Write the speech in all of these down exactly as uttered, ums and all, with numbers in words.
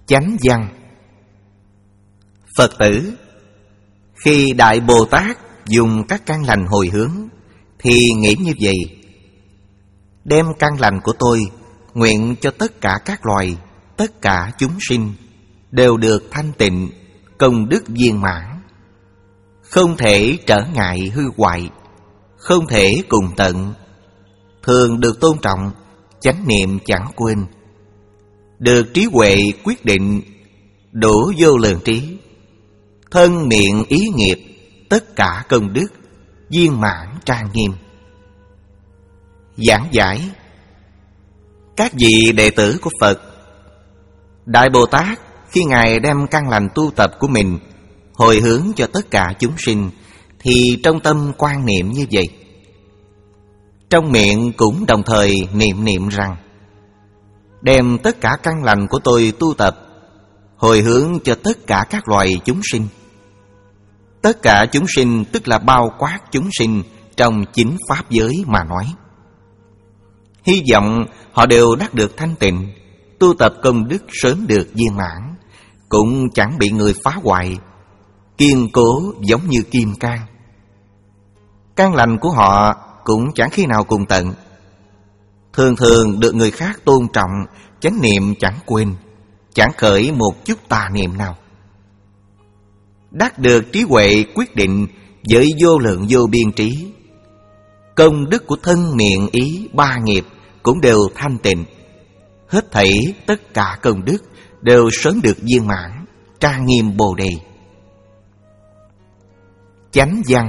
Chánh văn. Phật tử, khi Đại Bồ Tát dùng các căn lành hồi hướng thì nghĩ như vậy: đem căn lành của tôi nguyện cho tất cả các loài, tất cả chúng sinh đều được thanh tịnh, công đức viên mãn, không thể trở ngại hư hoại, không thể cùng tận, thường được tôn trọng, chánh niệm chẳng quên, được trí huệ quyết định, đủ vô lượng trí, thân miệng ý nghiệp, tất cả công đức viên mãn trang nghiêm. Giảng giải: các vị đệ tử của Phật, Đại Bồ Tát khi Ngài đem căn lành tu tập của mình hồi hướng cho tất cả chúng sinh thì trong tâm quan niệm như vậy. Trong miệng cũng đồng thời niệm niệm rằng: đem tất cả căn lành của tôi tu tập hồi hướng cho tất cả các loài chúng sinh. Tất cả chúng sinh tức là bao quát chúng sinh trong chính pháp giới mà nói. Hy vọng họ đều đắc được thanh tịnh, tu tập công đức sớm được viên mãn, cũng chẳng bị người phá hoại, kiên cố giống như kim cang. Căn lành của họ cũng chẳng khi nào cùng tận, thường thường được người khác tôn trọng, chánh niệm chẳng quên, chẳng khởi một chút tà niệm nào. Đắc được trí huệ quyết định với vô lượng vô biên trí, công đức của thân miệng ý ba nghiệp cũng đều thanh tịnh, hết thảy tất cả công đức đều sớm được viên mãn, trang nghiêm Bồ Đề. Chánh văn.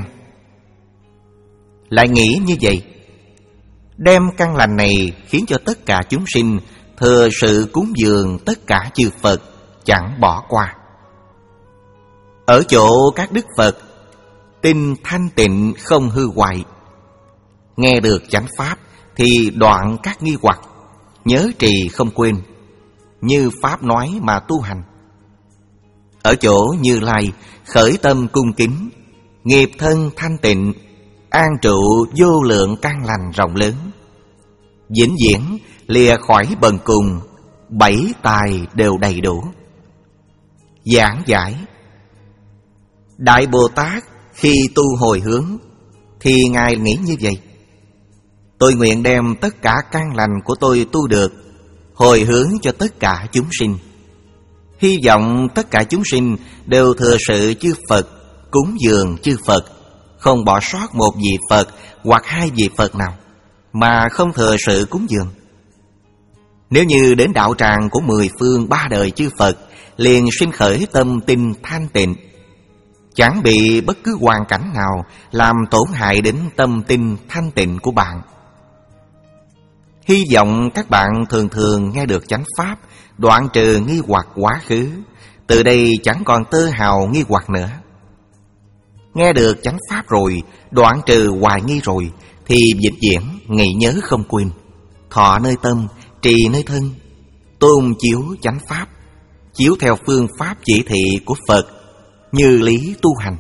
Lại nghĩ như vậy: đem căn lành này khiến cho tất cả chúng sinh thừa sự cúng dường tất cả chư Phật, chẳng bỏ qua. Ở chỗ các đức Phật, tinh thanh tịnh không hư hoại. Nghe được chánh pháp thì đoạn các nghi hoặc, nhớ trì không quên, như pháp nói mà tu hành. Ở chỗ Như Lai khởi tâm cung kính, nghiệp thân thanh tịnh, an trụ vô lượng căn lành rộng lớn, vĩnh viễn lìa khỏi bần cùng, bảy tài đều đầy đủ. Giảng giải: Đại Bồ Tát khi tu hồi hướng thì Ngài nghĩ như vậy: tôi nguyện đem tất cả căn lành của tôi tu được hồi hướng cho tất cả chúng sinh. Hy vọng tất cả chúng sinh đều thừa sự chư Phật, cúng dường chư Phật, không bỏ sót một vị Phật hoặc hai vị Phật nào mà không thừa sự cúng dường. Nếu như đến đạo tràng của mười phương ba đời chư Phật liền sinh khởi tâm tinh thanh tịnh, chẳng bị bất cứ hoàn cảnh nào làm tổn hại đến tâm tinh thanh tịnh của bạn. Hy vọng các bạn thường thường nghe được chánh pháp, đoạn trừ nghi hoặc quá khứ, từ đây chẳng còn tơ hào nghi hoặc nữa. Nghe được chánh pháp rồi, đoạn trừ hoài nghi rồi, thì vĩnh viễn nghĩ nhớ không quên, thọ nơi tâm, trì nơi thân, tôn chiếu chánh pháp, chiếu theo phương pháp chỉ thị của Phật, như lý tu hành.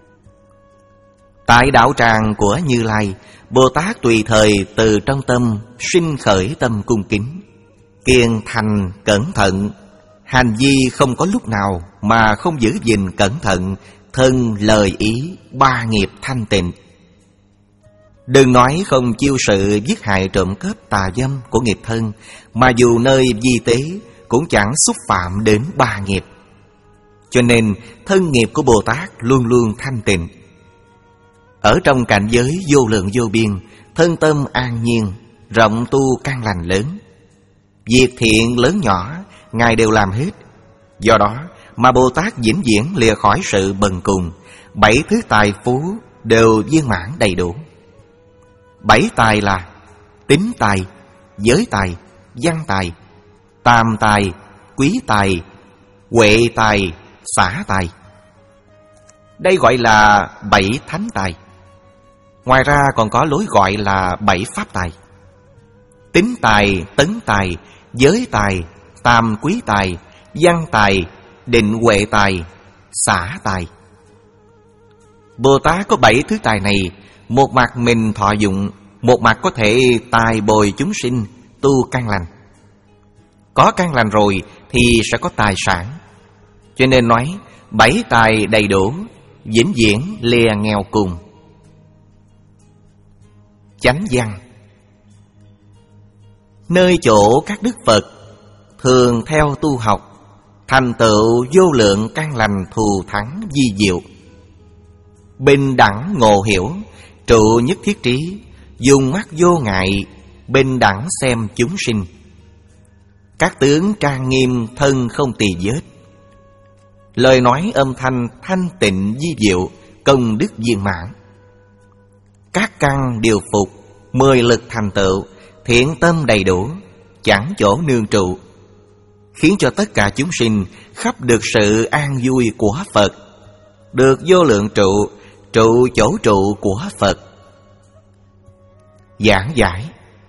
Tại đạo tràng của Như Lai, Bồ Tát tùy thời từ trong tâm sinh khởi tâm cung kính, kiên thành cẩn thận, hành vi không có lúc nào mà không giữ gìn cẩn thận thân lời ý ba nghiệp thanh tịnh. Đừng nói không chiêu sự giết hại trộm cướp tà dâm của nghiệp thân, mà dù nơi vi tế cũng chẳng xúc phạm đến ba nghiệp. Cho nên thân nghiệp của Bồ Tát luôn luôn thanh tịnh. Ở trong cảnh giới vô lượng vô biên, thân tâm an nhiên, rộng tu căn lành lớn. Việc thiện lớn nhỏ Ngài đều làm hết. Do đó mà Bồ Tát vĩnh viễn lìa khỏi sự bần cùng, bảy thứ tài phú đều viên mãn đầy đủ. Bảy tài là tín tài, giới tài, văn tài, tam tài, quý tài, huệ tài, xả tài. Đây gọi là bảy thánh tài. Ngoài ra còn có lối gọi là bảy pháp tài: tín tài, tấn tài, giới tài, tam quý tài, văn tài, định huệ tài, xả tài. Bồ Tát có bảy thứ tài này, một mặt mình thọ dụng, một mặt có thể tài bồi chúng sinh tu căn lành. Có căn lành rồi thì sẽ có tài sản. Cho nên nói bảy tài đầy đủ, vĩnh viễn lìa nghèo cùng. Chánh văn. Nơi chỗ các đức Phật thường theo tu học, thành tựu vô lượng căn lành thù thắng vi diệu, bình đẳng ngộ hiểu, trụ nhất thiết trí, dùng mắt vô ngại, bình đẳng xem chúng sinh. Các tướng trang nghiêm, thân không tỳ vết, lời nói âm thanh thanh tịnh vi diệu, công đức viên mãn. Các căn điều phục, mười lực thành tựu, thiện tâm đầy đủ, chẳng chỗ nương trụ, khiến cho tất cả chúng sinh khắp được sự an vui của Phật, được vô lượng trụ, trụ chỗ trụ của Phật. Giảng giải.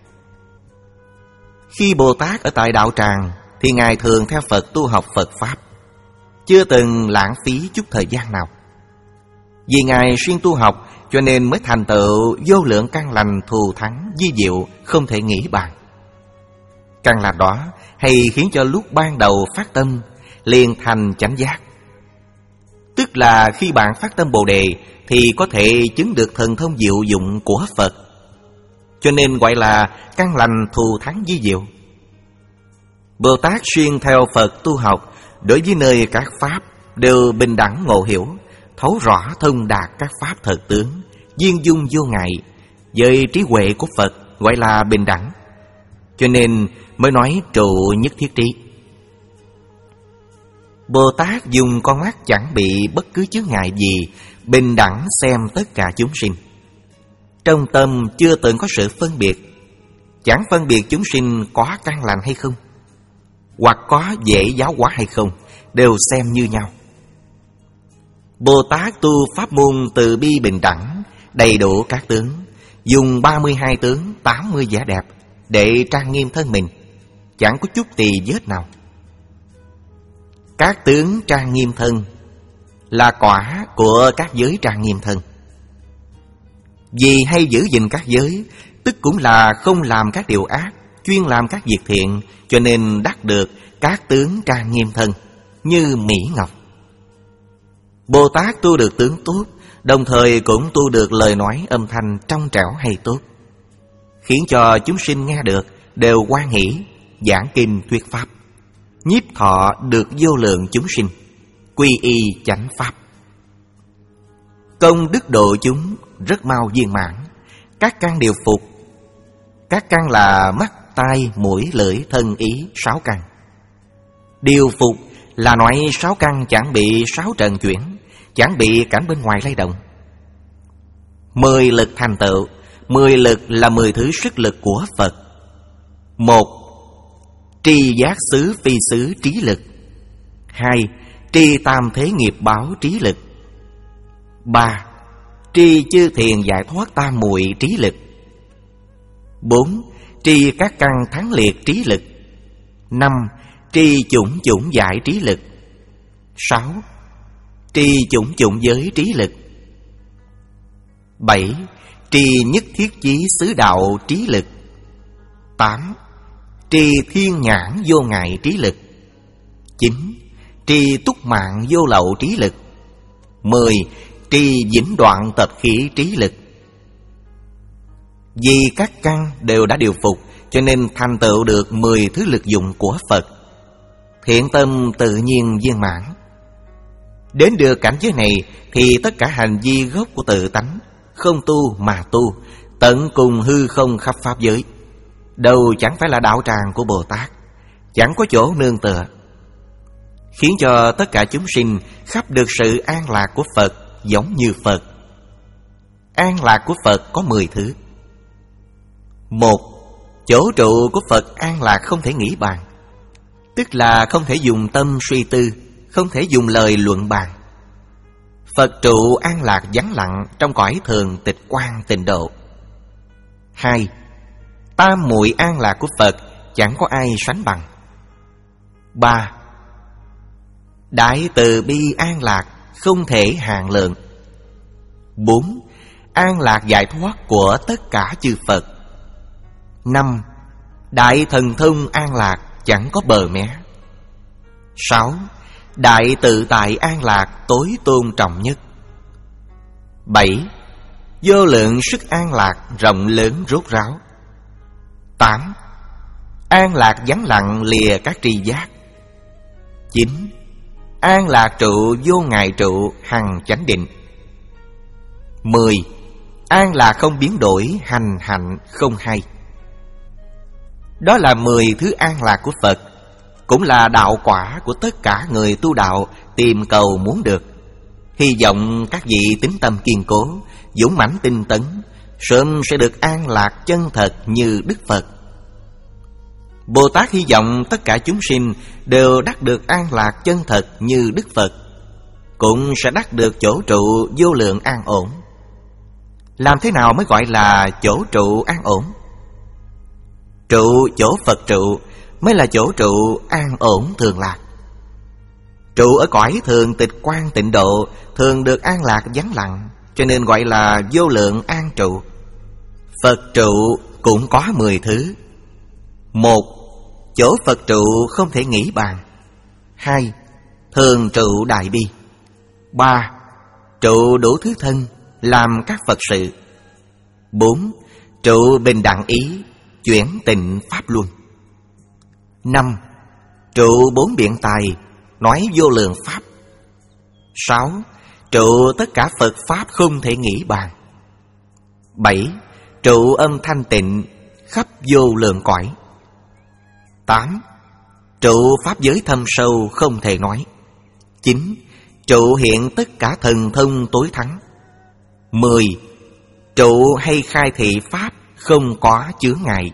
Khi Bồ Tát ở tại đạo tràng thì Ngài thường theo Phật tu học Phật Pháp, chưa từng lãng phí chút thời gian nào. Vì Ngài xuyên tu học cho nên mới thành tựu vô lượng căn lành thù thắng vi diệu không thể nghĩ bàn. Căn lành đó hay khiến cho lúc ban đầu phát tâm liền thành chánh giác. Tức là khi bạn phát tâm Bồ Đề thì có thể chứng được thần thông diệu dụng của Phật, cho nên gọi là căn lành thù thắng vi diệu. Bồ Tát xuyên theo Phật tu học, đối với nơi các pháp đều bình đẳng ngộ hiểu, thấu rõ thông đạt các pháp thật tướng, viên dung vô ngại, với trí huệ của Phật gọi là bình đẳng, cho nên mới nói trụ nhất thiết trí. Bồ Tát dùng con mắt chẳng bị bất cứ chướng ngại gì, bình đẳng xem tất cả chúng sinh. Trong tâm chưa từng có sự phân biệt, chẳng phân biệt chúng sinh có căn lành hay không, hoặc có dễ giáo hóa hay không, đều xem như nhau. Bồ Tát tu pháp môn từ bi bình đẳng, đầy đủ các tướng, dùng ba mươi hai tướng, tám mươi vẻ đẹp để trang nghiêm thân mình, chẳng có chút tỳ vết nào. Các tướng trang nghiêm thân là quả của các giới trang nghiêm thân. Vì hay giữ gìn các giới, tức cũng là không làm các điều ác, chuyên làm các việc thiện, cho nên đắc được các tướng trang nghiêm thân như mỹ ngọc. Bồ Tát tu được tướng tốt, đồng thời cũng tu được lời nói âm thanh trong trẻo hay tốt, khiến cho chúng sinh nghe được đều hoan hỷ, giảng kinh thuyết pháp, nhiếp thọ được vô lượng chúng sinh, quy y chánh pháp. Công đức độ chúng rất mau viên mãn, các căn đều phục. Các căn là mắt, tai, mũi, lưỡi, thân, ý, sáu căn. Điều phục là nói sáu căn chẳng bị sáu trần chuyển, chẳng bị cảnh bên ngoài lay động. Mười lực thành tựu, mười lực là mười thứ sức lực của Phật. Một, tri giác xứ phi xứ trí lực. Hai, tri tam thế nghiệp báo trí lực. Ba, tri chư thiền giải thoát tam muội trí lực. Bốn, tri các căn thắng liệt trí lực. Năm, tri chủng chủng giải trí lực. Sáu, tri chủng chủng giới trí lực. Bảy, tri nhất thiết chí xứ đạo trí lực. Tám, tri thiên nhãn vô ngại trí lực. Chín, tri túc mạng vô lậu trí lực. Mười, tri vĩnh đoạn tập khí trí lực. Vì các căn đều đã điều phục, cho nên thành tựu được mười thứ lực dụng của Phật, thiện tâm tự nhiên viên mãn. Đến được cảnh giới này thì tất cả hành vi gốc của tự tánh, không tu mà tu, tận cùng hư không khắp pháp giới, đâu chẳng phải là đạo tràng của Bồ Tát, chẳng có chỗ nương tựa, khiến cho tất cả chúng sinh khắp được sự an lạc của Phật giống như Phật. An lạc của Phật có mười thứ. Một, chỗ trụ của Phật an lạc không thể nghĩ bàn, tức là không thể dùng tâm suy tư, không thể dùng lời luận bàn. Phật trụ an lạc vắng lặng trong cõi thường tịch quan tịnh độ. Hai, tam muội an lạc của Phật chẳng có ai sánh bằng. Ba, đại từ bi an lạc không thể hạn lượng. Bốn, an lạc giải thoát của tất cả chư Phật. Năm, đại thần thông an lạc chẳng có bờ mé. Sáu, đại tự tại an lạc tối tôn trọng nhất. Bảy, vô lượng sức an lạc rộng lớn rốt ráo. Tám, an lạc vắng lặng lìa các tri giác. Chín, an lạc trụ vô ngại trụ hằng chánh định. Mười, an lạc không biến đổi hành hạnh không hay. Đó là mười thứ an lạc của Phật, cũng là đạo quả của tất cả người tu đạo tìm cầu muốn được. Hy vọng các vị tín tâm kiên cố, dũng mãnh tinh tấn, sớm sẽ được an lạc chân thật như Đức Phật. Bồ Tát hy vọng tất cả chúng sinh đều đắc được an lạc chân thật như Đức Phật, cũng sẽ đắc được chỗ trụ vô lượng an ổn. Làm thế nào mới gọi là chỗ trụ an ổn? Trụ chỗ Phật trụ mới là chỗ trụ an ổn thường lạc. Trụ ở cõi thường tịch quan tịnh độ thường được an lạc vắng lặng, cho nên gọi là vô lượng an trụ. Phật trụ cũng có mười thứ. Một, chỗ Phật trụ không thể nghĩ bàn. Hai, thường trụ đại bi. Ba, trụ đủ thứ thân làm các Phật sự. Bốn, trụ bình đẳng ý chuyển tịnh pháp luân. Năm, trụ bốn biện tài nói vô lượng pháp. Sáu, trụ tất cả Phật pháp không thể nghĩ bàn. Bảy, trụ âm thanh tịnh khắp vô lượng cõi. Tám, trụ pháp giới thâm sâu không thể nói. Chín, trụ hiện tất cả thần thông tối thắng. Mười, trụ hay khai thị pháp không có chướng ngại.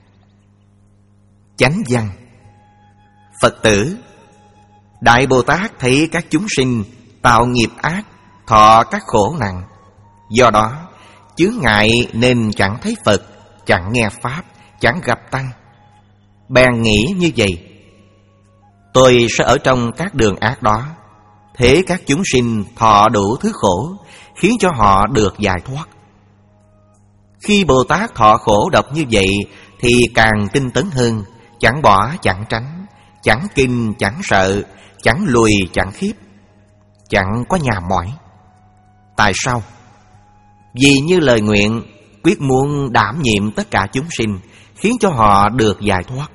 Chánh văn. Phật tử, Đại Bồ Tát thấy các chúng sinh tạo nghiệp ác, thọ các khổ nặng, do đó chướng ngại nên chẳng thấy Phật, chẳng nghe pháp, chẳng gặp tăng. Bèn nghĩ như vậy: tôi sẽ ở trong các đường ác đó, thế các chúng sinh thọ đủ thứ khổ, khiến cho họ được giải thoát. Khi Bồ Tát thọ khổ độc như vậy thì càng tinh tấn hơn, chẳng bỏ chẳng tránh, chẳng kinh chẳng sợ, chẳng lùi chẳng khiếp, chẳng có nhà mỏi. Tại sao? Vì như lời nguyện, quyết muốn đảm nhiệm tất cả chúng sinh, khiến cho họ được giải thoát.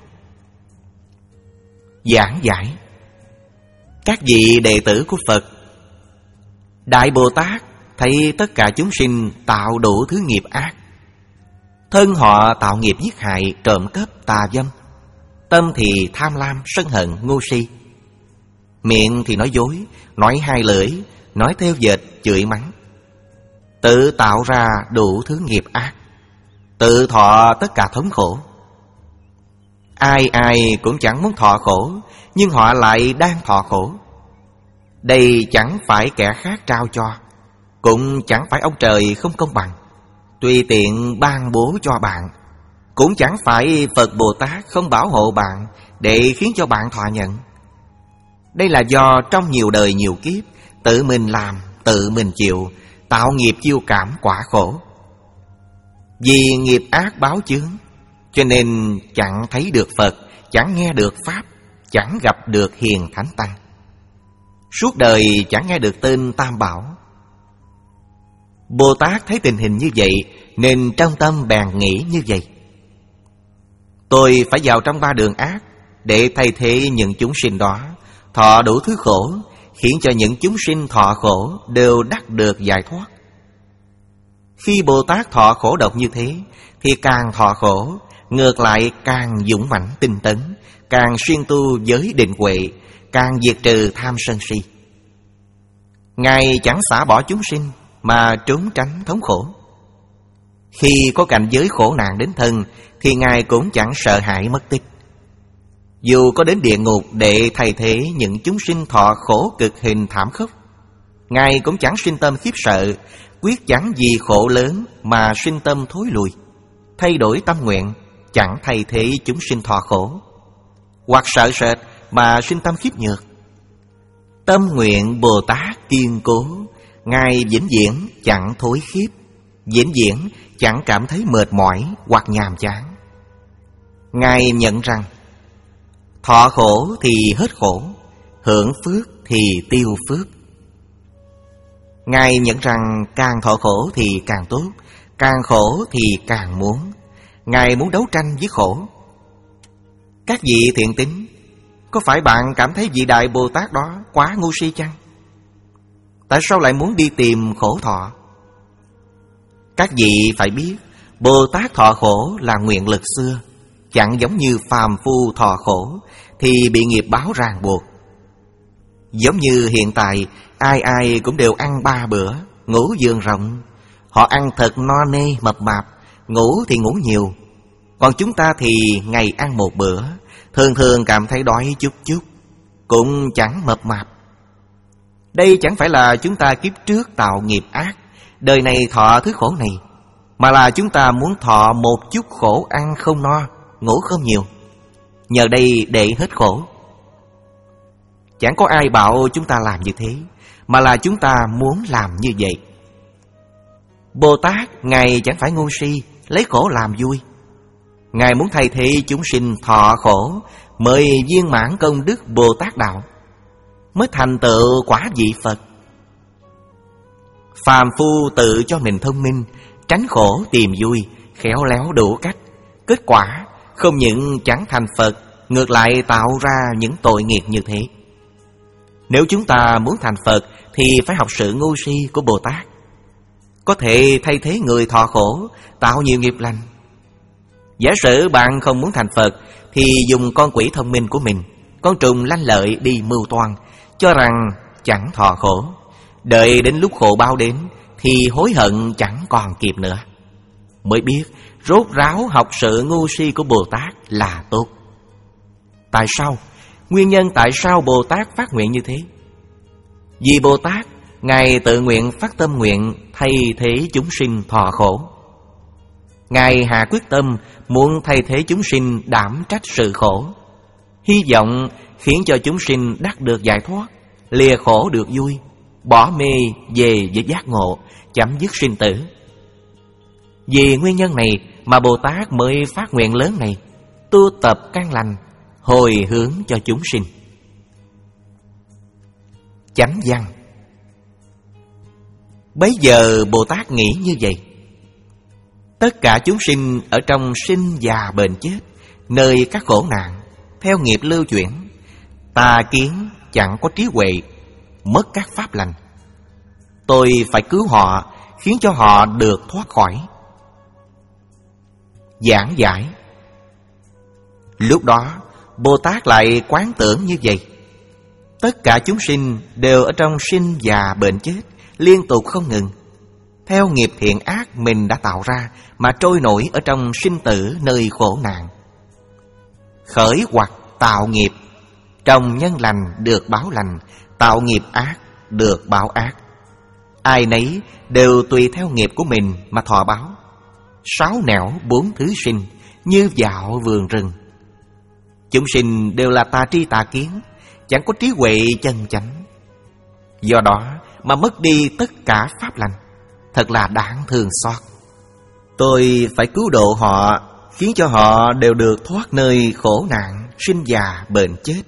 Giảng giải. Các vị đệ tử của Phật, Đại Bồ Tát thấy tất cả chúng sinh tạo đủ thứ nghiệp ác. Thân họ tạo nghiệp giết hại, trộm cắp, tà dâm. Tâm thì tham lam, sân hận, ngu si. Miệng thì nói dối, nói hai lưỡi, nói theo dệt, chửi mắng. Tự tạo ra đủ thứ nghiệp ác, tự thọ tất cả thống khổ. Ai ai cũng chẳng muốn thọ khổ, nhưng họ lại đang thọ khổ. Đây chẳng phải kẻ khác trao cho, cũng chẳng phải ông trời không công bằng, tùy tiện ban bố cho bạn, cũng chẳng phải Phật Bồ Tát không bảo hộ bạn để khiến cho bạn thọ nhận. Đây là do trong nhiều đời nhiều kiếp tự mình làm, tự mình chịu, tạo nghiệp chiêu cảm quả khổ. Vì nghiệp ác báo chướng, cho nên chẳng thấy được Phật, chẳng nghe được Pháp, chẳng gặp được hiền thánh tăng. Suốt đời chẳng nghe được tên Tam Bảo. Bồ Tát thấy tình hình như vậy nên trong tâm bèn nghĩ như vậy: tôi phải vào trong ba đường ác để thay thế những chúng sinh đó, thọ đủ thứ khổ, khiến cho những chúng sinh thọ khổ đều đắc được giải thoát. Khi Bồ Tát thọ khổ độc như thế thì càng thọ khổ, ngược lại càng dũng mãnh tinh tấn, càng xuyên tu giới định huệ, càng diệt trừ tham sân si. Ngài chẳng xả bỏ chúng sinh mà trốn tránh thống khổ. Khi có cảnh giới khổ nạn đến thân thì Ngài cũng chẳng sợ hãi mất tích. Dù có đến địa ngục để thay thế những chúng sinh thọ khổ cực hình thảm khốc, Ngài cũng chẳng sinh tâm khiếp sợ, quyết chẳng vì khổ lớn mà sinh tâm thối lùi, thay đổi tâm nguyện, chẳng thay thế chúng sinh thọ khổ, hoặc sợ sệt mà sinh tâm khiếp nhược. Tâm nguyện Bồ Tát kiên cố, Ngài vĩnh viễn chẳng thối khiếp, vĩnh viễn chẳng cảm thấy mệt mỏi hoặc nhàm chán. Ngài nhận rằng Thọ khổ thì hết khổ, hưởng phước thì tiêu phước. Ngài nhận rằng càng thọ khổ thì càng tốt, càng khổ thì càng muốn. Ngài muốn đấu tranh với khổ. Các vị thiện tín, có phải bạn cảm thấy vị Đại Bồ Tát đó quá ngu si chăng? Tại sao lại muốn đi tìm khổ thọ? Các vị phải biết, Bồ Tát thọ khổ là nguyện lực xưa, chẳng giống như phàm phu thọ khổ thì bị nghiệp báo ràng buộc. Giống như hiện tại, ai ai cũng đều ăn ba bữa, ngủ giường rộng. Họ ăn thật no nê mập mạp, ngủ thì ngủ nhiều. Còn chúng ta thì ngày ăn một bữa, thường thường cảm thấy đói chút chút, cũng chẳng mập mạp. Đây chẳng phải là chúng ta kiếp trước tạo nghiệp ác, đời này thọ thứ khổ này, mà là chúng ta muốn thọ một chút khổ ăn không no, ngủ không nhiều, nhờ đây để hết khổ. Chẳng có ai bảo chúng ta làm như thế, mà là chúng ta muốn làm như vậy. Bồ Tát, Ngài chẳng phải ngu si, lấy khổ làm vui. Ngài muốn thay thế chúng sinh thọ khổ, mới viên mãn công đức Bồ Tát đạo, mới thành tựu quả vị Phật. Phàm phu tự cho mình thông minh, tránh khổ tìm vui, khéo léo đủ cách. Kết quả không những chẳng thành Phật, ngược lại tạo ra những tội nghiệp như thế. Nếu chúng ta muốn thành Phật thì phải học sự ngu si của Bồ Tát, có thể thay thế người thọ khổ, tạo nhiều nghiệp lành. Giả sử bạn không muốn thành Phật thì dùng con quỷ thông minh của mình, con trùng lanh lợi đi mưu toan, cho rằng chẳng thọ khổ. Đợi đến lúc khổ báo đến thì hối hận chẳng còn kịp nữa, mới biết rốt ráo học sự ngu si của Bồ Tát là tốt. Tại sao? Nguyên nhân tại sao Bồ Tát phát nguyện như thế? Vì Bồ Tát, Ngài tự nguyện phát tâm nguyện thay thế chúng sinh thọ khổ. Ngài hạ quyết tâm muốn thay thế chúng sinh đảm trách sự khổ, hy vọng khiến cho chúng sinh đắc được giải thoát, lìa khổ được vui, bỏ mê về với giác ngộ, chấm dứt sinh tử. Vì nguyên nhân này mà Bồ Tát mới phát nguyện lớn này, tu tập căn lành, hồi hướng cho chúng sinh. Chánh văn. Bấy giờ Bồ Tát nghĩ như vậy: tất cả chúng sinh ở trong sinh già bệnh chết, nơi các khổ nạn, theo nghiệp lưu chuyển, tà kiến, chẳng có trí huệ, mất các pháp lành. Tôi phải cứu họ, khiến cho họ được thoát khỏi. Giảng giải. Lúc đó Bồ Tát lại quán tưởng như vậy: tất cả chúng sinh đều ở trong sinh già bệnh chết, liên tục không ngừng, theo nghiệp thiện ác mình đã tạo ra mà trôi nổi ở trong sinh tử nơi khổ nạn. Khởi hoặc tạo nghiệp, trồng nhân lành được báo lành, tạo nghiệp ác được báo ác. Ai nấy đều tùy theo nghiệp của mình mà thọ báo. Sáu nẻo bốn thứ sinh, như dạo vườn rừng. Chúng sinh đều là tà tri tà kiến, chẳng có trí huệ chân chánh. Do đó mà mất đi tất cả pháp lành, thật là đáng thương xót. Tôi phải cứu độ họ, khiến cho họ đều được thoát nơi khổ nạn, sinh già bệnh chết.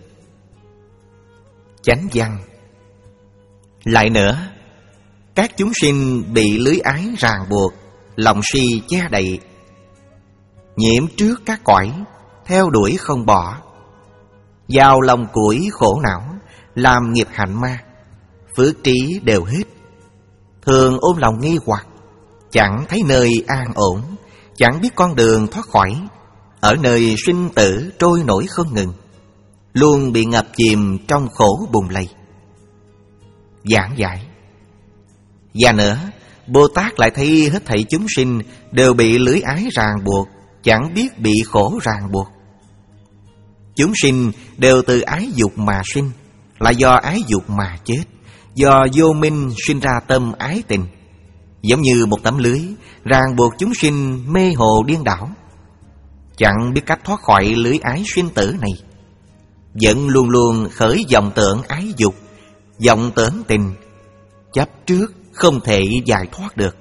Chánh văn. Lại nữa, các chúng sinh bị lưới ái ràng buộc, lòng si che đậy, nhiễm trước các cõi, theo đuổi không bỏ, vào lòng củi khổ não, làm nghiệp hạnh ma, phước trí đều hết. Thường ôm lòng nghi hoặc, chẳng thấy nơi an ổn, chẳng biết con đường thoát khỏi, ở nơi sinh tử trôi nổi không ngừng, luôn bị ngập chìm trong khổ bùn lầy. Giảng giải. Và nữa, Bồ Tát lại thấy hết thảy chúng sinh đều bị lưới ái ràng buộc, chẳng biết bị khổ ràng buộc. Chúng sinh đều từ ái dục mà sinh, là do ái dục mà chết, do vô minh sinh ra tâm ái tình. Giống như một tấm lưới ràng buộc chúng sinh mê hồ điên đảo, chẳng biết cách thoát khỏi lưới ái sinh tử này, vẫn luôn luôn khởi vọng tưởng ái dục, vọng tưởng tình, chấp trước không thể giải thoát được.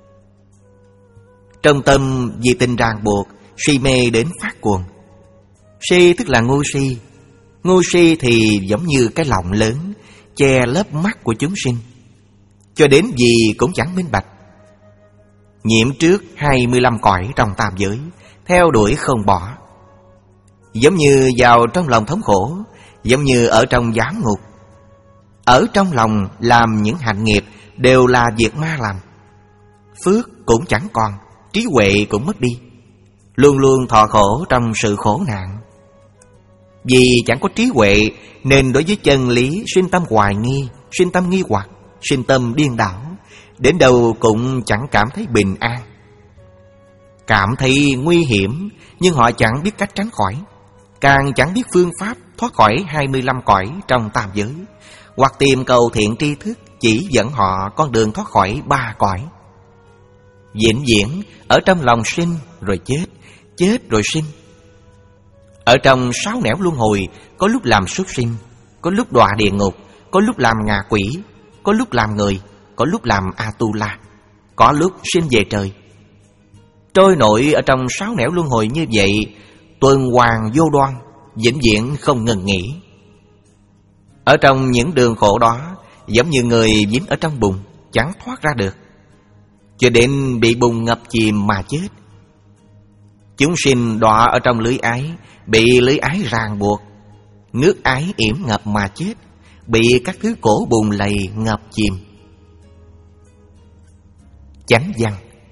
Trong tâm vì tình ràng buộc, si mê đến phát cuồng. Si tức là ngu si, Ngu si thì giống như cái lọng lớn che lớp mắt của chúng sinh, cho đến gì cũng chẳng minh bạch. Nhiễm trước hai mươi lăm cõi trong tam giới, theo đuổi không bỏ. Giống như vào trong lòng thống khổ, giống như ở trong giám ngục. Ở trong lòng làm những hạnh nghiệp đều là việc ma làm. Phước cũng chẳng còn, trí huệ cũng mất đi, luôn luôn thọ khổ trong sự khổ nạn. Vì chẳng có trí huệ nên đối với chân lý sinh tâm hoài nghi, sinh tâm nghi hoặc, sinh tâm điên đảo, đến đâu cũng chẳng cảm thấy bình an. Cảm thấy nguy hiểm nhưng họ chẳng biết cách tránh khỏi, càng chẳng biết phương pháp thoát khỏi hai mươi lăm cõi trong tam giới, hoặc tìm cầu thiện tri thức chỉ dẫn họ con đường thoát khỏi ba cõi. Vĩnh viễn ở trong lòng sinh rồi chết, chết rồi sinh. Ở trong sáu nẻo luân hồi, có lúc làm súc sinh, có lúc đọa địa ngục, có lúc làm ngạ quỷ, có lúc làm người, có lúc làm A-tu-la, có lúc sinh về trời. Trôi nổi ở trong sáu nẻo luân hồi như vậy, tuần hoàn vô đoan, vĩnh viễn không ngừng nghỉ. Ở trong những đường khổ đó, giống như người dính ở trong bùn, chẳng thoát ra được, cho đến bị bùn ngập chìm mà chết. Chúng sinh đọa ở trong lưới ái, bị lưới ái ràng buộc, nước ái yểm ngập mà chết, bị các thứ cổ bùn lầy ngập chìm. Chánh văn: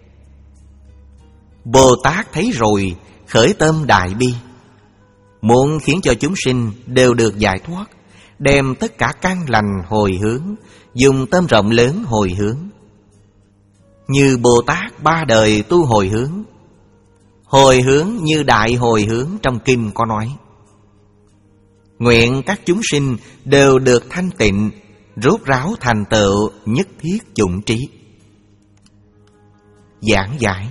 Bồ Tát thấy rồi khởi tâm đại bi, muốn khiến cho chúng sinh đều được giải thoát, đem tất cả căn lành hồi hướng, dùng tâm rộng lớn hồi hướng. Như Bồ Tát ba đời tu hồi hướng, hồi hướng như đại hồi hướng trong kinh có nói: nguyện các chúng sinh đều được thanh tịnh, rốt ráo thành tựu, nhất thiết chủng trí. Giảng giải: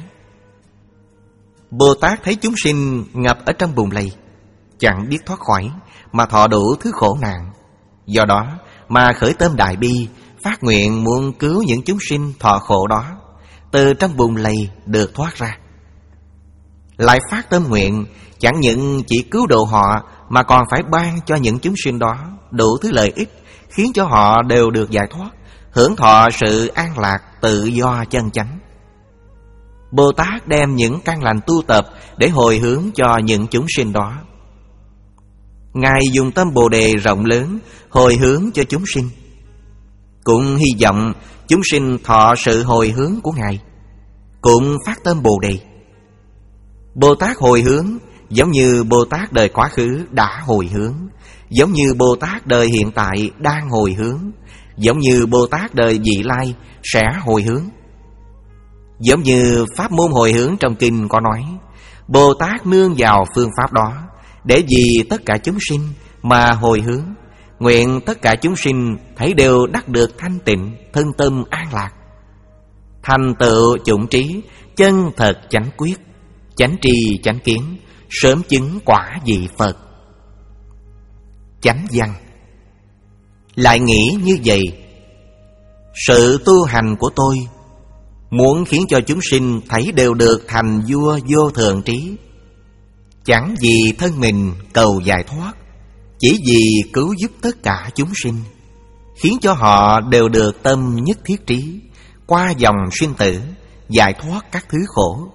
Bồ Tát thấy chúng sinh ngập ở trong bùn lầy, chẳng biết thoát khỏi, mà thọ đủ thứ khổ nạn. Do đó mà khởi tâm đại bi, phát nguyện muốn cứu những chúng sinh thọ khổ đó, từ trong bùn lầy được thoát ra. Lại phát tâm nguyện chẳng những chỉ cứu độ họ, mà còn phải ban cho những chúng sinh đó đủ thứ lợi ích, khiến cho họ đều được giải thoát, hưởng thọ sự an lạc tự do chân chánh. Bồ Tát đem những căn lành tu tập để hồi hướng cho những chúng sinh đó. Ngài dùng tâm Bồ Đề rộng lớn hồi hướng cho chúng sinh, cũng hy vọng chúng sinh thọ sự hồi hướng của Ngài, cũng phát tâm Bồ Đề. Bồ Tát hồi hướng giống như Bồ Tát đời quá khứ đã hồi hướng, giống như Bồ Tát đời hiện tại đang hồi hướng, giống như Bồ Tát đời vị lai sẽ hồi hướng. Giống như pháp môn hồi hướng trong kinh có nói, Bồ Tát nương vào phương pháp đó, để vì tất cả chúng sinh mà hồi hướng, nguyện tất cả chúng sinh thấy đều đắc được thanh tịnh, thân tâm an lạc, thành tựu chủng trí, chân thật chánh quyết, chánh tri chánh kiến, sớm chứng quả vị Phật. Chánh văn: Lại nghĩ như vậy, sự tu hành của tôi muốn khiến cho chúng sinh thấy đều được thành vua vô thượng trí, chẳng vì thân mình cầu giải thoát, chỉ vì cứu giúp tất cả chúng sinh, khiến cho họ đều được tâm nhất thiết trí, qua dòng sinh tử, giải thoát các thứ khổ.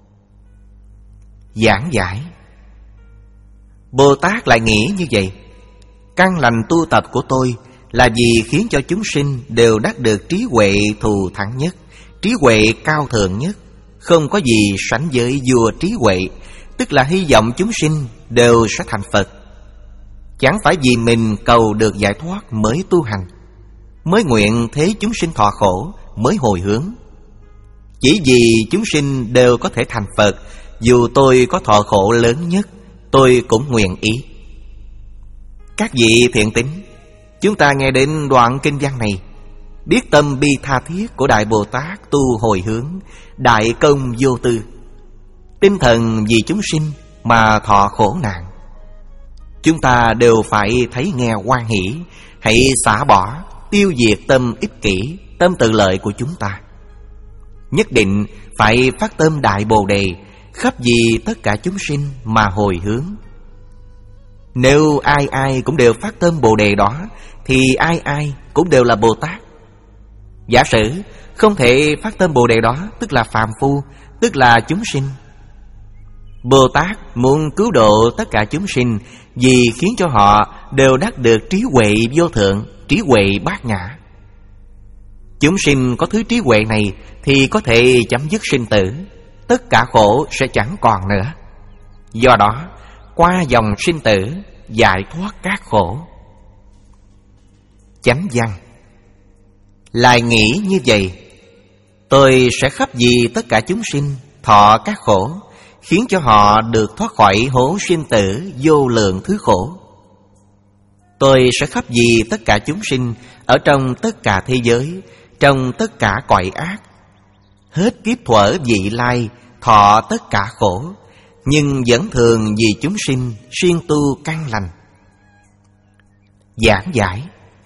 Giảng giải: Bồ Tát lại nghĩ như vậy, căn lành tu tập của tôi là vì khiến cho chúng sinh đều đắc được trí huệ thù thắng nhất, trí huệ cao thượng nhất, không có gì sánh với vua trí huệ, tức là hy vọng chúng sinh đều sẽ thành Phật. Chẳng phải vì mình cầu được giải thoát mới tu hành, mới nguyện thế chúng sinh thọ khổ mới hồi hướng. Chỉ vì chúng sinh đều có thể thành Phật, dù tôi có thọ khổ lớn nhất, tôi cũng nguyện ý. Các vị thiện tín, chúng ta nghe đến đoạn kinh văn này, biết tâm bi tha thiết của Đại Bồ Tát tu hồi hướng, đại công vô tư, tinh thần vì chúng sinh mà thọ khổ nạn. Chúng ta đều phải thấy nghe hoan hỷ, hãy xả bỏ, tiêu diệt tâm ích kỷ, tâm tự lợi của chúng ta. Nhất định phải phát tâm Đại Bồ Đề, khắp vì tất cả chúng sinh mà hồi hướng. Nếu ai ai cũng đều phát tâm Bồ Đề đó, thì ai ai cũng đều là Bồ Tát. Giả sử không thể phát tâm Bồ Đề đó, tức là phàm phu, tức là chúng sinh. Bồ Tát muốn cứu độ tất cả chúng sinh vì khiến cho họ đều đắc được trí huệ vô thượng, trí huệ bát nhã. Chúng sinh có thứ trí huệ này thì có thể chấm dứt sinh tử, tất cả khổ sẽ chẳng còn nữa. Do đó, qua dòng sinh tử, giải thoát các khổ. Chánh văn lại nghĩ như vậy: tôi sẽ khắp vì tất cả chúng sinh thọ các khổ, khiến cho họ được thoát khỏi hố sinh tử vô lượng thứ khổ. Tôi sẽ khắp vì tất cả chúng sinh ở trong tất cả thế giới, trong tất cả cõi ác, hết kiếp thuở vị lai thọ tất cả khổ, nhưng vẫn thường vì chúng sinh siêng tu căn lành. Giảng giải: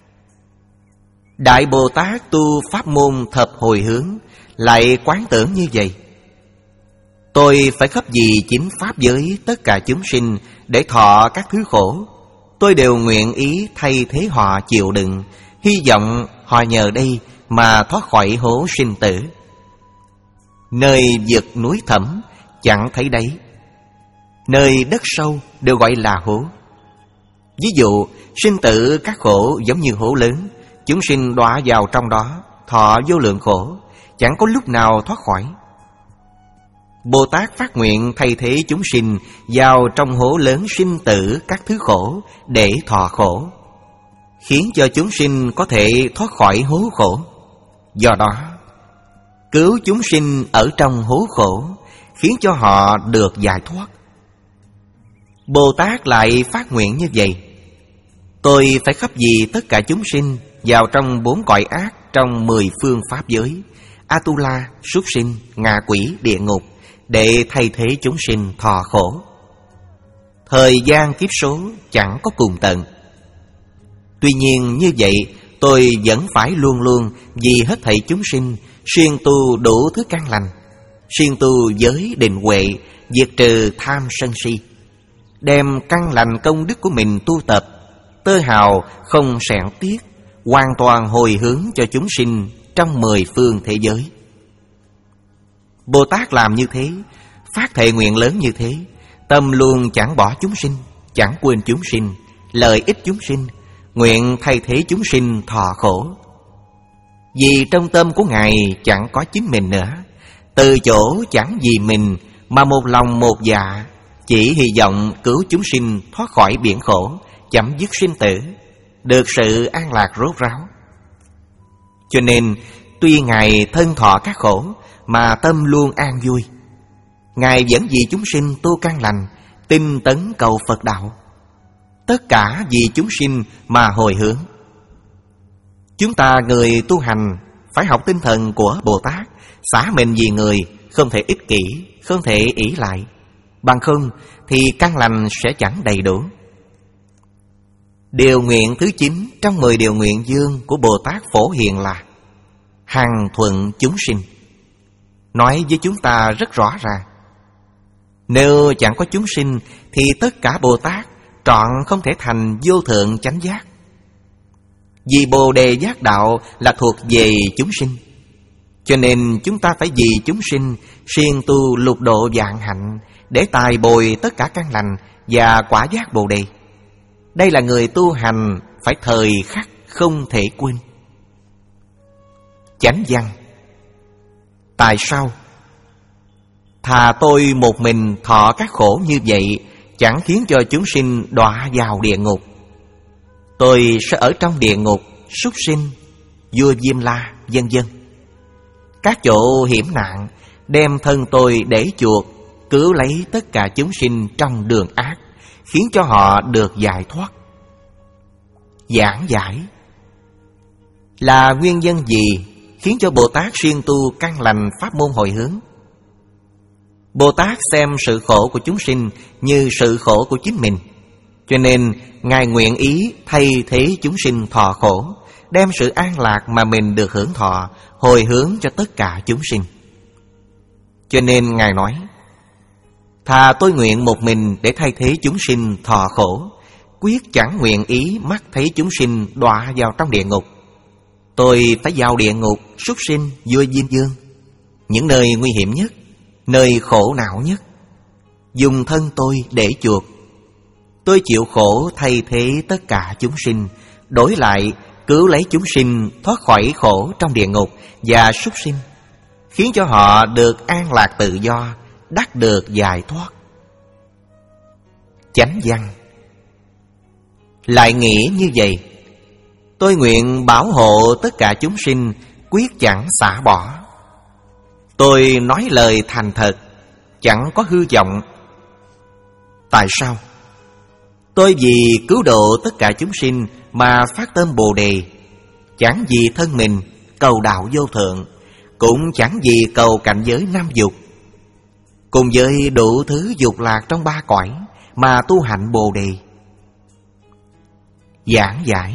Đại Bồ Tát tu pháp môn thập hồi hướng lại quán tưởng như vậy: tôi phải khắp vì chính pháp giới tất cả chúng sinh để thọ các thứ khổ. Tôi đều nguyện ý thay thế họ chịu đựng, hy vọng họ nhờ đây mà thoát khỏi hố sinh tử. Nơi vực núi thẳm chẳng thấy đáy, nơi đất sâu đều gọi là hố. Ví dụ sinh tử các khổ giống như hố lớn, chúng sinh đọa vào trong đó, thọ vô lượng khổ, chẳng có lúc nào thoát khỏi. Bồ Tát phát nguyện thay thế chúng sinh vào trong hố lớn sinh tử các thứ khổ để thọ khổ, khiến cho chúng sinh có thể thoát khỏi hố khổ. Do đó, cứu chúng sinh ở trong hố khổ, khiến cho họ được giải thoát. Bồ Tát lại phát nguyện như vậy: tôi phải khắp vì tất cả chúng sinh vào trong bốn cõi ác, trong mười phương pháp giới, Atula, súc sinh, ngạ quỷ, địa ngục, để thay thế chúng sinh thọ khổ. Thời gian kiếp số chẳng có cùng tận. Tuy nhiên như vậy, tôi vẫn phải luôn luôn vì hết thảy chúng sinh siêng tu đủ thứ căn lành, siêng tu giới định huệ, diệt trừ tham sân si, đem căn lành công đức của mình tu tập, tơ hào không sẹn tiếc, hoàn toàn hồi hướng cho chúng sinh trong mười phương thế giới. Bồ Tát làm như thế, phát thệ nguyện lớn như thế, tâm luôn chẳng bỏ chúng sinh, chẳng quên chúng sinh, lợi ích chúng sinh, nguyện thay thế chúng sinh thọ khổ. Vì trong tâm của Ngài chẳng có chính mình nữa, từ chỗ chẳng vì mình mà một lòng một dạ, chỉ hy vọng cứu chúng sinh thoát khỏi biển khổ, chấm dứt sinh tử, được sự an lạc rốt ráo. Cho nên tuy Ngài thân thọ các khổ mà tâm luôn an vui. Ngài vẫn vì chúng sinh tu căn lành, tinh tấn cầu Phật đạo, tất cả vì chúng sinh mà hồi hướng. Chúng ta người tu hành phải học tinh thần của Bồ Tát, xả mình vì người, không thể ích kỷ, không thể ỷ lại. Bằng không thì căn lành sẽ chẳng đầy đủ. Điều nguyện thứ chín trong mười điều nguyện dương của Bồ Tát Phổ Hiền là hằng thuận chúng sinh. Nói với chúng ta rất rõ ràng: nếu chẳng có chúng sinh thì tất cả Bồ Tát trọn không thể thành vô thượng chánh giác. Vì Bồ Đề giác đạo là thuộc về chúng sinh, cho nên chúng ta phải vì chúng sinh siêng tu lục độ vạn hạnh, để tài bồi tất cả căn lành và quả giác Bồ Đề. Đây là người tu hành phải thời khắc không thể quên. Chánh văn. Tại sao? Thà tôi một mình thọ các khổ như vậy, chẳng khiến cho chúng sinh đọa vào địa ngục. Tôi sẽ ở trong địa ngục, súc sinh, vua Diêm La, vân vân, các chỗ hiểm nạn, đem thân tôi để chuộc, cứu lấy tất cả chúng sinh trong đường ác, khiến cho họ được giải thoát. Giảng giải. Là nguyên nhân gì khiến cho Bồ Tát siêng tu căn lành pháp môn hồi hướng? Bồ Tát xem sự khổ của chúng sinh như sự khổ của chính mình, cho nên Ngài nguyện ý thay thế chúng sinh thọ khổ, đem sự an lạc mà mình được hưởng thọ hồi hướng cho tất cả chúng sinh. Cho nên Ngài nói: thà tôi nguyện một mình để thay thế chúng sinh thọ khổ, quyết chẳng nguyện ý mắt thấy chúng sinh đọa vào trong địa ngục. Tôi phải vào địa ngục, súc sinh, vua Diêm Vương, những nơi nguy hiểm nhất, nơi khổ não nhất, dùng thân tôi để chuộc. Tôi chịu khổ thay thế tất cả chúng sinh, đổi lại cứu lấy chúng sinh thoát khỏi khổ trong địa ngục và súc sinh, khiến cho họ được an lạc tự do, đắc được giải thoát. Chánh văn lại nghĩ như vậy: tôi nguyện bảo hộ tất cả chúng sinh, quyết chẳng xả bỏ. Tôi nói lời thành thật, chẳng có hư vọng. Tại sao? Tôi vì cứu độ tất cả chúng sinh mà phát tâm Bồ Đề, chẳng vì thân mình cầu đạo vô thượng, cũng chẳng vì cầu cảnh giới năm dục, cùng với đủ thứ dục lạc trong ba cõi mà tu hạnh Bồ Đề. Giảng giải: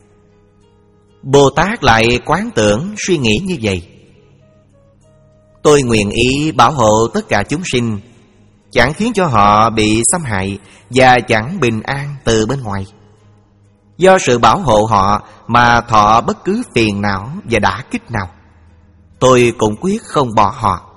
Bồ Tát lại quán tưởng suy nghĩ như vậy: tôi nguyện ý bảo hộ tất cả chúng sinh, chẳng khiến cho họ bị xâm hại và chẳng bình an từ bên ngoài. Do sự bảo hộ họ mà thọ bất cứ phiền não và đả kích nào, tôi cũng quyết không bỏ họ.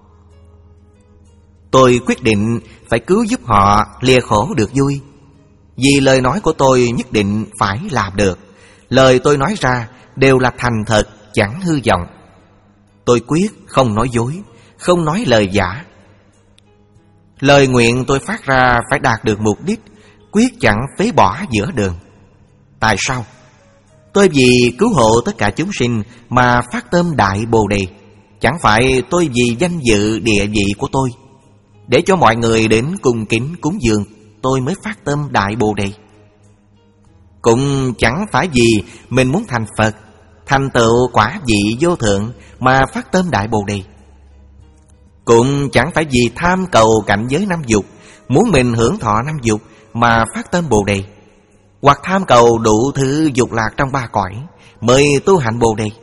Tôi quyết định phải cứu giúp họ lìa khổ được vui. Vì lời nói của tôi nhất định phải làm được. Lời tôi nói ra đều là thành thật, chẳng hư vọng. Tôi quyết không nói dối, không nói lời giả. Lời nguyện tôi phát ra phải đạt được mục đích, quyết chẳng phế bỏ giữa đường. Tại sao? Tôi vì cứu hộ tất cả chúng sinh mà phát tâm Đại Bồ Đề, chẳng phải tôi vì danh dự địa vị của tôi, để cho mọi người đến cung kính cúng dường tôi mới phát tâm Đại Bồ Đề. Cũng chẳng phải vì mình muốn thành Phật, thành tựu quả vị vô thượng mà phát tâm Đại Bồ Đề. Cũng chẳng phải vì tham cầu cảnh giới năm dục, muốn mình hưởng thọ năm dục mà phát tâm Bồ Đề, hoặc tham cầu đủ thứ dục lạc trong ba cõi mới tu hạnh Bồ Đề.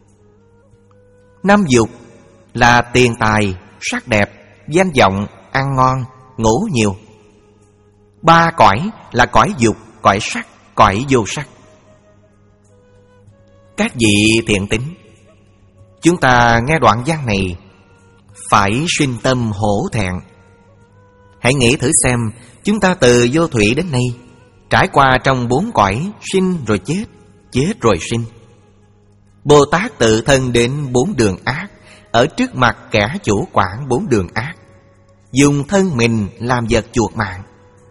Năm dục là tiền tài, sắc đẹp, danh vọng, ăn ngon, ngủ nhiều. Ba cõi là cõi dục, cõi sắc, cõi vô sắc. Các vị thiện tín, chúng ta nghe đoạn văn này phải sinh tâm hổ thẹn. Hãy nghĩ thử xem, chúng ta từ vô thủy đến nay trải qua trong bốn cõi sinh rồi chết, chết rồi sinh. Bồ Tát tự thân đến bốn đường ác, ở trước mặt kẻ chủ quản bốn đường ác, dùng thân mình làm vật chuộc mạng.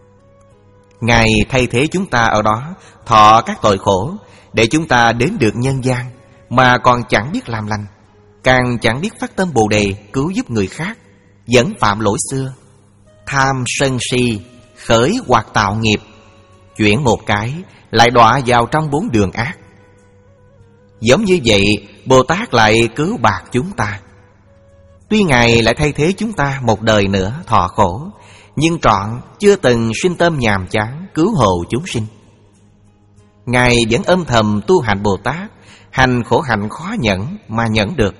Ngài thay thế chúng ta ở đó thọ các tội khổ, để chúng ta đến được nhân gian mà còn chẳng biết làm lành, càng chẳng biết phát tâm Bồ Đề cứu giúp người khác, vẫn phạm lỗi xưa, tham sân si, khởi hoặc tạo nghiệp, chuyển một cái lại đọa vào trong bốn đường ác. Giống như vậy, Bồ Tát lại cứu bạc chúng ta. Tuy Ngài lại thay thế chúng ta một đời nữa thọ khổ, nhưng trọn chưa từng sinh tâm nhàm chán cứu hộ chúng sinh. Ngài vẫn âm thầm tu hành Bồ Tát, hành khổ hạnh khó nhẫn mà nhẫn được.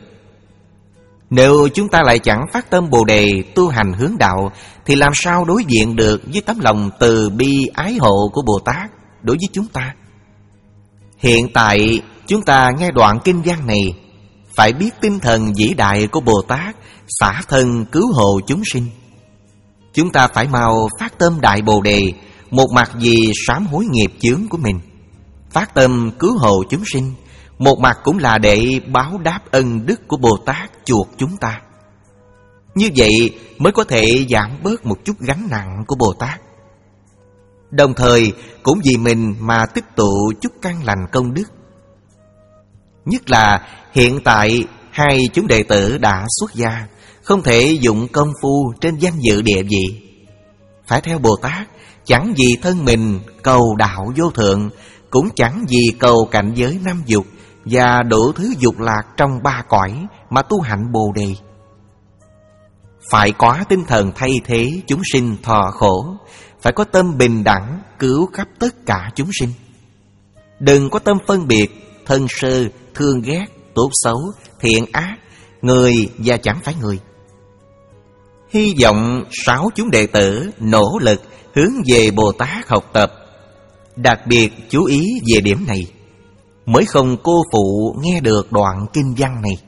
Nếu chúng ta lại chẳng phát tâm Bồ Đề tu hành hướng đạo, thì làm sao đối diện được với tấm lòng từ bi ái hộ của Bồ Tát đối với chúng ta? Hiện tại chúng ta nghe đoạn kinh văn này, phải biết tinh thần vĩ đại của Bồ Tát xả thân cứu hộ chúng sinh. Chúng ta phải mau phát tâm Đại Bồ Đề, một mặt vì sám hối nghiệp chướng của mình, phát tâm cứu hộ chúng sinh, một mặt cũng là để báo đáp ân đức của Bồ Tát chuộc chúng ta. Như vậy mới có thể giảm bớt một chút gánh nặng của Bồ Tát. Đồng thời cũng vì mình mà tích tụ chút căn lành công đức. Nhất là hiện tại hai chúng đệ tử đã xuất gia, không thể dụng công phu trên danh dự địa vị. Phải theo Bồ Tát, chẳng vì thân mình cầu đạo vô thượng, cũng chẳng vì cầu cảnh giới năm dục và đủ thứ dục lạc trong ba cõi mà tu hạnh Bồ Đề. Phải có tinh thần thay thế chúng sinh thọ khổ, phải có tâm bình đẳng cứu khắp tất cả chúng sinh. Đừng có tâm phân biệt, thân sơ, thương ghét, tốt xấu, thiện ác, người và chẳng phải người. Hy vọng sáu chúng đệ tử nỗ lực hướng về Bồ Tát học tập, đặc biệt chú ý về điểm này, mới không cô phụ nghe được đoạn kinh văn này.